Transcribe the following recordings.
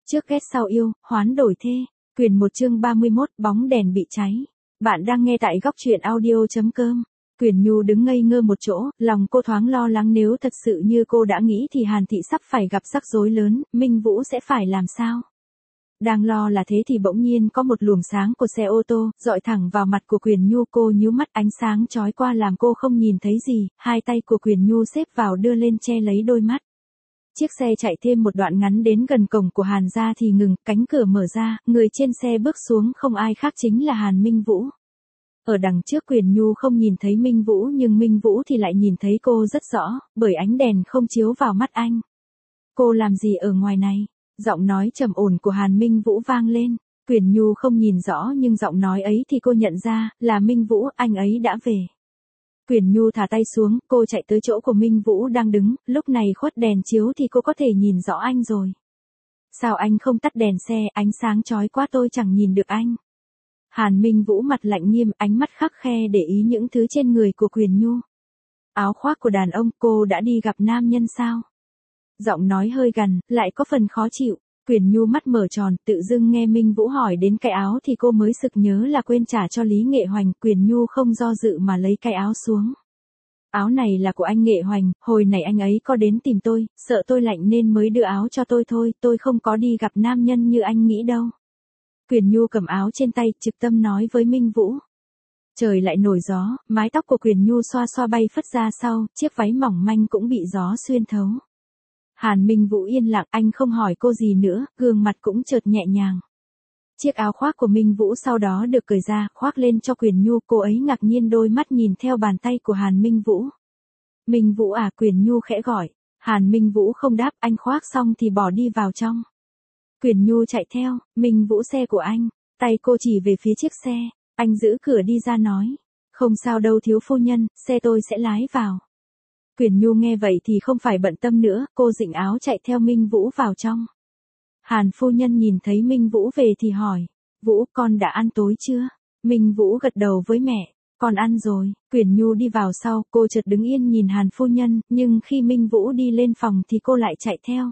Trước ghét sau yêu, hoán đổi thê. Quyền 1 chương 31, bóng đèn bị cháy. Bạn đang nghe tại góc truyện audio.com. Quyền Nhu đứng ngây ngơ một chỗ, lòng cô thoáng lo lắng nếu thật sự như cô đã nghĩ thì Hàn Thị sắp phải gặp rắc rối lớn, Minh Vũ sẽ phải làm sao? Đang lo là thế thì bỗng nhiên có một luồng sáng của xe ô tô, dọi thẳng vào mặt của Quyền Nhu, cô nhíu mắt, ánh sáng chói qua làm cô không nhìn thấy gì, hai tay của Quyền Nhu xếp vào đưa lên che lấy đôi mắt. Chiếc xe chạy thêm một đoạn ngắn đến gần cổng của Hàn gia thì ngừng, cánh cửa mở ra, người trên xe bước xuống không ai khác chính là Hàn Minh Vũ. Ở đằng trước Quyền Nhu không nhìn thấy Minh Vũ nhưng Minh Vũ thì lại nhìn thấy cô rất rõ, bởi ánh đèn không chiếu vào mắt anh. Cô làm gì ở ngoài này? Giọng nói trầm ổn của Hàn Minh Vũ vang lên. Quyền Nhu không nhìn rõ nhưng giọng nói ấy thì cô nhận ra, là Minh Vũ, anh ấy đã về. Quyền Nhu thả tay xuống, cô chạy tới chỗ của Minh Vũ đang đứng, lúc này khuất đèn chiếu thì cô có thể nhìn rõ anh rồi. Sao anh không tắt đèn xe, ánh sáng chói quá tôi chẳng nhìn được anh. Hàn Minh Vũ mặt lạnh nghiêm, ánh mắt khắc khe để ý những thứ trên người của Quyền Nhu. Áo khoác của đàn ông, cô đã đi gặp nam nhân sao? Giọng nói hơi gằn, lại có phần khó chịu. Quyền Nhu mắt mở tròn, tự dưng nghe Minh Vũ hỏi đến cái áo thì cô mới sực nhớ là quên trả cho Lý Nghệ Hoành. Quyền Nhu không do dự mà lấy cái áo xuống. Áo này là của anh Nghệ Hoành, hồi nãy anh ấy có đến tìm tôi, sợ tôi lạnh nên mới đưa áo cho tôi thôi, tôi không có đi gặp nam nhân như anh nghĩ đâu. Quyền Nhu cầm áo trên tay, trực tâm nói với Minh Vũ. Trời lại nổi gió, mái tóc của Quyền Nhu xoa xoa bay phất ra sau, chiếc váy mỏng manh cũng bị gió xuyên thấu. Hàn Minh Vũ yên lặng, anh không hỏi cô gì nữa, gương mặt cũng chợt nhẹ nhàng. Chiếc áo khoác của Minh Vũ sau đó được cởi ra, khoác lên cho Quyền Nhu, cô ấy ngạc nhiên đôi mắt nhìn theo bàn tay của Hàn Minh Vũ. Minh Vũ à, Quyền Nhu khẽ gọi. Hàn Minh Vũ không đáp, anh khoác xong thì bỏ đi vào trong. Quyền Nhu chạy theo, Minh Vũ xe của anh, tay cô chỉ về phía chiếc xe, anh giữ cửa đi ra nói. Không sao đâu thiếu phu nhân, xe tôi sẽ lái vào. Quyền Nhu nghe vậy thì không phải bận tâm nữa, cô dịnh áo chạy theo Minh Vũ vào trong. Hàn phu nhân nhìn thấy Minh Vũ về thì hỏi, Vũ con đã ăn tối chưa? Minh Vũ gật đầu với mẹ, con ăn rồi. Quyền Nhu đi vào sau, cô chợt đứng yên nhìn Hàn phu nhân, nhưng khi Minh Vũ đi lên phòng thì cô lại chạy theo.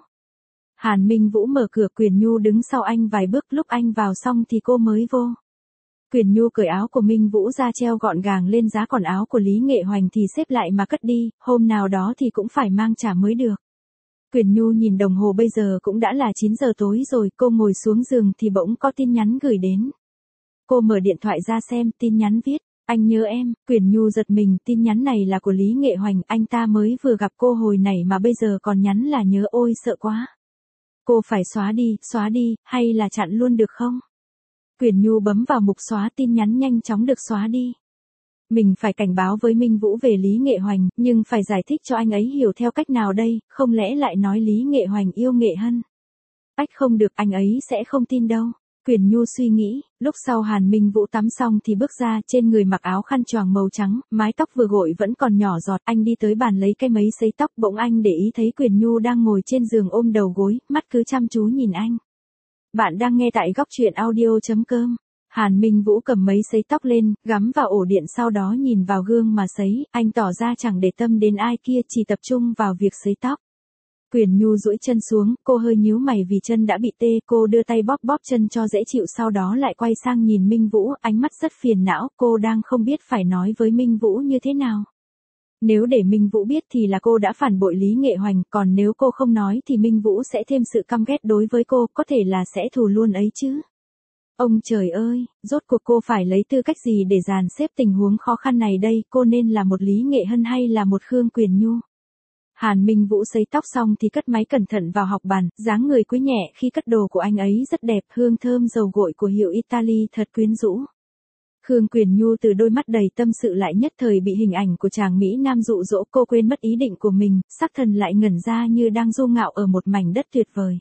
Hàn Minh Vũ mở cửa, Quyền Nhu đứng sau anh vài bước, lúc anh vào xong thì cô mới vô. Quyền Nhu cởi áo của Minh Vũ ra treo gọn gàng lên giá, còn áo của Lý Nghệ Hoành thì xếp lại mà cất đi, hôm nào đó thì cũng phải mang trả mới được. Quyền Nhu nhìn đồng hồ bây giờ cũng đã là 9 giờ tối rồi, cô ngồi xuống giường thì bỗng có tin nhắn gửi đến. Cô mở điện thoại ra xem, tin nhắn viết, anh nhớ em. Quyền Nhu giật mình, tin nhắn này là của Lý Nghệ Hoành, anh ta mới vừa gặp cô hồi nãy mà bây giờ còn nhắn là nhớ, ôi sợ quá. Cô phải xóa đi, hay là chặn luôn được không? Quyền Nhu bấm vào mục xóa, tin nhắn nhanh chóng được xóa đi. Mình phải cảnh báo với Minh Vũ về Lý Nghệ Hoành, nhưng phải giải thích cho anh ấy hiểu theo cách nào đây, không lẽ lại nói Lý Nghệ Hoành yêu Nghệ Hân? Ách không được, anh ấy sẽ không tin đâu. Quyền Nhu suy nghĩ, lúc sau Hàn Minh Vũ tắm xong thì bước ra, trên người mặc áo khăn choàng màu trắng, mái tóc vừa gội vẫn còn nhỏ giọt, anh đi tới bàn lấy cái máy sấy tóc, bỗng anh để ý thấy Quyền Nhu đang ngồi trên giường ôm đầu gối, mắt cứ chăm chú nhìn anh. Bạn đang nghe tại góc truyện audio.com. Hàn Minh Vũ cầm máy sấy tóc lên, gắm vào ổ điện, sau đó nhìn vào gương mà sấy, anh tỏ ra chẳng để tâm đến ai kia, chỉ tập trung vào việc sấy tóc. Quyền Nhu duỗi chân xuống, cô hơi nhíu mày vì chân đã bị tê, cô đưa tay bóp bóp chân cho dễ chịu, sau đó lại quay sang nhìn Minh Vũ, ánh mắt rất phiền não, cô đang không biết phải nói với Minh Vũ như thế nào. Nếu để Minh Vũ biết thì là cô đã phản bội Lý Nghệ Hoành, còn nếu cô không nói thì Minh Vũ sẽ thêm sự căm ghét đối với cô, có thể là sẽ thù luôn ấy chứ. Ông trời ơi, rốt cuộc cô phải lấy tư cách gì để dàn xếp tình huống khó khăn này đây, cô nên là một Lý Nghệ Hân hay là một Khương Quyền Nhu? Hàn Minh Vũ sấy tóc xong thì cất máy cẩn thận vào học bàn, dáng người cúi nhẹ khi cất đồ của anh ấy rất đẹp, hương thơm dầu gội của hiệu Italy thật quyến rũ. Khương Quyền Nhu từ đôi mắt đầy tâm sự lại nhất thời bị hình ảnh của chàng Mỹ Nam dụ dỗ, cô quên mất ý định của mình, sắc thần lại ngẩn ra như đang du ngạo ở một mảnh đất tuyệt vời.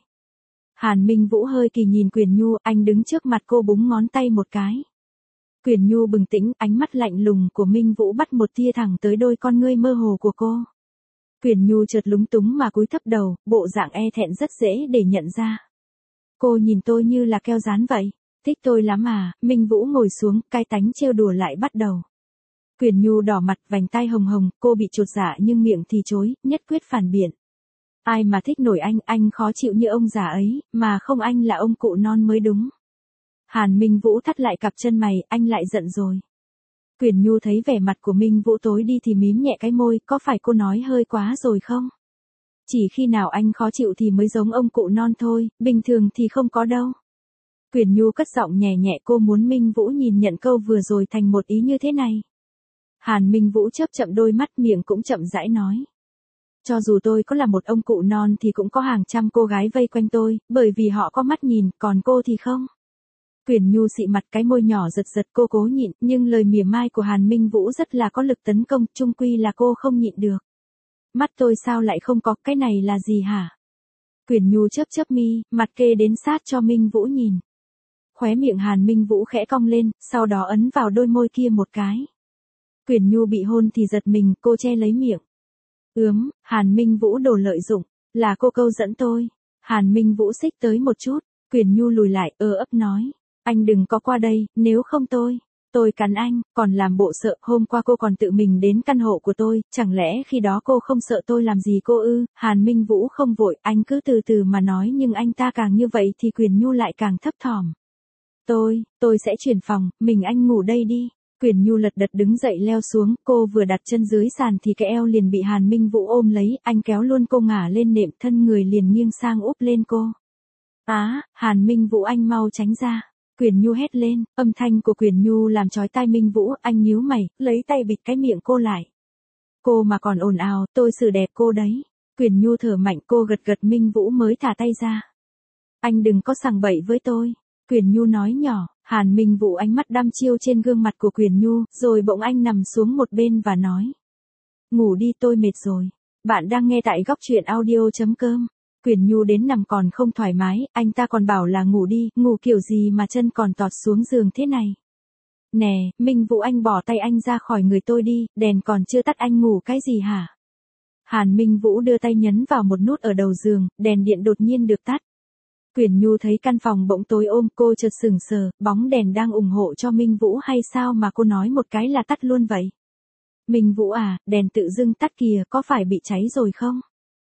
Hàn Minh Vũ hơi kỳ nhìn Quyền Nhu, anh đứng trước mặt cô búng ngón tay một cái. Quyền Nhu bừng tỉnh, ánh mắt lạnh lùng của Minh Vũ bắt một tia thẳng tới đôi con ngươi mơ hồ của cô. Quyền Nhu chợt lúng túng mà cúi thấp đầu, bộ dạng e thẹn rất dễ để nhận ra. Cô nhìn tôi như là keo dán vậy. Thích tôi lắm à? Minh Vũ ngồi xuống, cái tánh trêu đùa lại bắt đầu. Quyền Nhu đỏ mặt, vành tai hồng hồng, cô bị chột dạ nhưng miệng thì chối, nhất quyết phản biện. Ai mà thích nổi anh khó chịu như ông già ấy, mà không anh là ông cụ non mới đúng. Hàn Minh Vũ thắt lại cặp chân mày, anh lại giận rồi. Quyền Nhu thấy vẻ mặt của Minh Vũ tối đi thì mím nhẹ cái môi, có phải cô nói hơi quá rồi không? Chỉ khi nào anh khó chịu thì mới giống ông cụ non thôi, bình thường thì không có đâu. Quyền Nhu cất giọng nhẹ nhẹ, cô muốn Minh Vũ nhìn nhận câu vừa rồi thành một ý như thế này. Hàn Minh Vũ chớp chậm đôi mắt, miệng cũng chậm rãi nói. Cho dù tôi có là một ông cụ non thì cũng có hàng trăm cô gái vây quanh tôi, bởi vì họ có mắt nhìn, còn cô thì không. Quyền Nhu xị mặt, cái môi nhỏ giật giật, cô cố nhịn, nhưng lời mỉa mai của Hàn Minh Vũ rất là có lực tấn công, chung quy là cô không nhịn được. Mắt tôi sao lại không có, cái này là gì hả? Quyền Nhu chớp chớp mi, mặt kê đến sát cho Minh Vũ nhìn. Khóe miệng Hàn Minh Vũ khẽ cong lên, sau đó ấn vào đôi môi kia một cái. Quyền Nhu bị hôn thì giật mình, cô che lấy miệng. Hàn Minh Vũ đồ lợi dụng, là cô câu dẫn tôi. Hàn Minh Vũ xích tới một chút, Quyền Nhu lùi lại, ấp nói. Anh đừng có qua đây, nếu không tôi cắn anh, còn làm bộ sợ, hôm qua cô còn tự mình đến căn hộ của tôi, chẳng lẽ khi đó cô không sợ tôi làm gì cô ư? Hàn Minh Vũ không vội, anh cứ từ từ mà nói, nhưng anh ta càng như vậy thì Quyền Nhu lại càng thấp thỏm. Tôi sẽ chuyển phòng, mình anh ngủ đây đi. Quyền Nhu lật đật đứng dậy leo xuống, cô vừa đặt chân dưới sàn thì cái eo liền bị Hàn Minh Vũ ôm lấy, anh kéo luôn cô ngả lên nệm, thân người liền nghiêng sang úp lên cô. Hàn Minh Vũ, anh mau tránh ra. Quyền Nhu hét lên, âm thanh của Quyền Nhu làm chói tai Minh Vũ, anh nhíu mày, lấy tay bịt cái miệng cô lại. Cô mà còn ồn ào, tôi xử đẹp cô đấy. Quyền Nhu thở mạnh, cô gật gật, Minh Vũ mới thả tay ra. Anh đừng có sằng bậy với tôi. Quyền Nhu nói nhỏ. Hàn Minh Vũ ánh mắt đăm chiêu trên gương mặt của Quyền Nhu, rồi bỗng anh nằm xuống một bên và nói. Ngủ đi, tôi mệt rồi. Bạn đang nghe tại góc truyện audio.com. Quyền Nhu đến nằm còn không thoải mái, anh ta còn bảo là ngủ đi, ngủ kiểu gì mà chân còn tọt xuống giường thế này. Nè, Minh Vũ, anh bỏ tay anh ra khỏi người tôi đi, đèn còn chưa tắt, anh ngủ cái gì hả? Hàn Minh Vũ đưa tay nhấn vào một nút ở đầu giường, đèn điện đột nhiên được tắt. Quyền Nhu thấy căn phòng bỗng tối ôm, cô chợt sững sờ, bóng đèn đang ủng hộ cho Minh Vũ hay sao mà cô nói một cái là tắt luôn vậy? Minh Vũ à, đèn tự dưng tắt kìa, có phải bị cháy rồi không?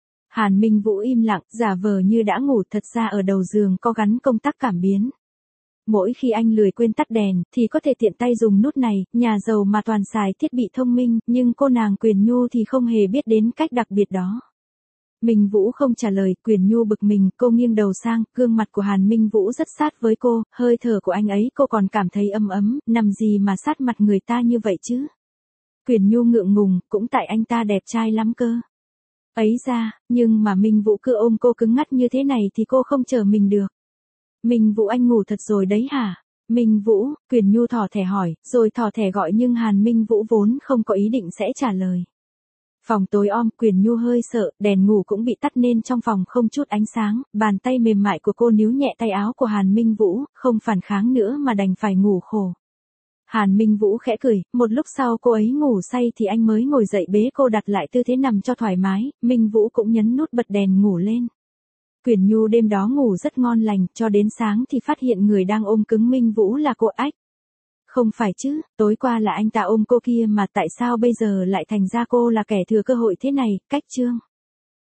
Hàn Minh Vũ im lặng, giả vờ như đã ngủ, thật ra ở đầu giường có gắn công tắc cảm biến. Mỗi khi anh lười quên tắt đèn, thì có thể tiện tay dùng nút này, nhà giàu mà toàn xài thiết bị thông minh, nhưng cô nàng Quyền Nhu thì không hề biết đến cách đặc biệt đó. Minh Vũ không trả lời, Quyền Nhu bực mình, cô nghiêng đầu sang, gương mặt của Hàn Minh Vũ rất sát với cô, hơi thở của anh ấy cô còn cảm thấy ấm ấm, nằm gì mà sát mặt người ta như vậy chứ? Quyền Nhu ngượng ngùng, cũng tại anh ta đẹp trai lắm cơ. Ấy ra, nhưng mà Minh Vũ cứ ôm cô cứng ngắt như thế này thì cô không chờ mình được. Minh Vũ, anh ngủ thật rồi đấy hả? Minh Vũ, Quyền Nhu thỏ thẻ hỏi, rồi thỏ thẻ gọi, nhưng Hàn Minh Vũ vốn không có ý định sẽ trả lời. Phòng tối om, Quyền Nhu hơi sợ, đèn ngủ cũng bị tắt nên trong phòng không chút ánh sáng, bàn tay mềm mại của cô níu nhẹ tay áo của Hàn Minh Vũ, không phản kháng nữa mà đành phải ngủ khổ. Hàn Minh Vũ khẽ cười, một lúc sau cô ấy ngủ say thì anh mới ngồi dậy bế cô đặt lại tư thế nằm cho thoải mái, Minh Vũ cũng nhấn nút bật đèn ngủ lên. Quyền Nhu đêm đó ngủ rất ngon lành, cho đến sáng thì phát hiện người đang ôm cứng Minh Vũ là cô ách. Không phải chứ, tối qua là anh ta ôm cô kia mà tại sao bây giờ lại thành ra cô là kẻ thừa cơ hội thế này, cách chương.